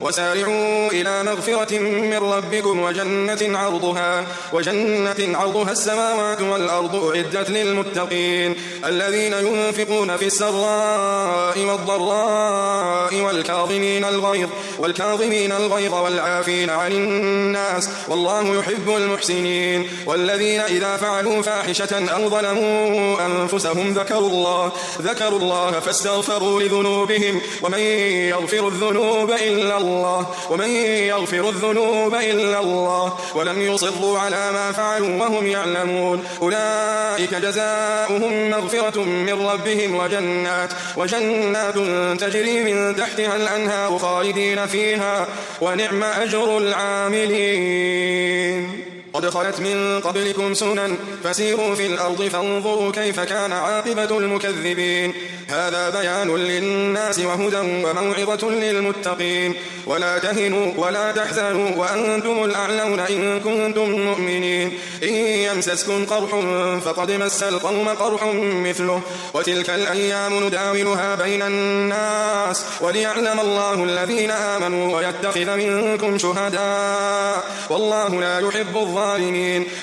وسارعوا إلى مغفرة من ربكم وجنة عرضها السماوات والأرض أعدت للمتقين الذين ينفقون في السراء والضراء والكاظمين الغيظ والعافين عن الناس والله يحب المحسنين والذين إذا فعلوا فاحشة أو ظلموا أنفسهم ذكروا الله فاستغفروا لذنوبهم ومن يغفر الذنوب إلا الله ولم يصروا على ما فعلوا وهم يعلمون أولئك جزاؤهم مغفرة من ربهم وجنات تجري من تحتها الأنهار خالدين فيها ونعم أجر العاملين قد خلت من قبلكم سنن فسيروا في الأرض فانظروا كيف كان عاقبة المكذبين هذا بيان للناس وهدى وموعظة للمتقين ولا تهنوا ولا تحزنوا وأنتم الأعلون إن كنتم مؤمنين إن يمسسكم قرح فقد مس القوم قرح مثله وتلك الأيام نداولها بين الناس وليعلم الله الذين آمنوا ويتخذ منكم شهداء والله لا يحب الظالمين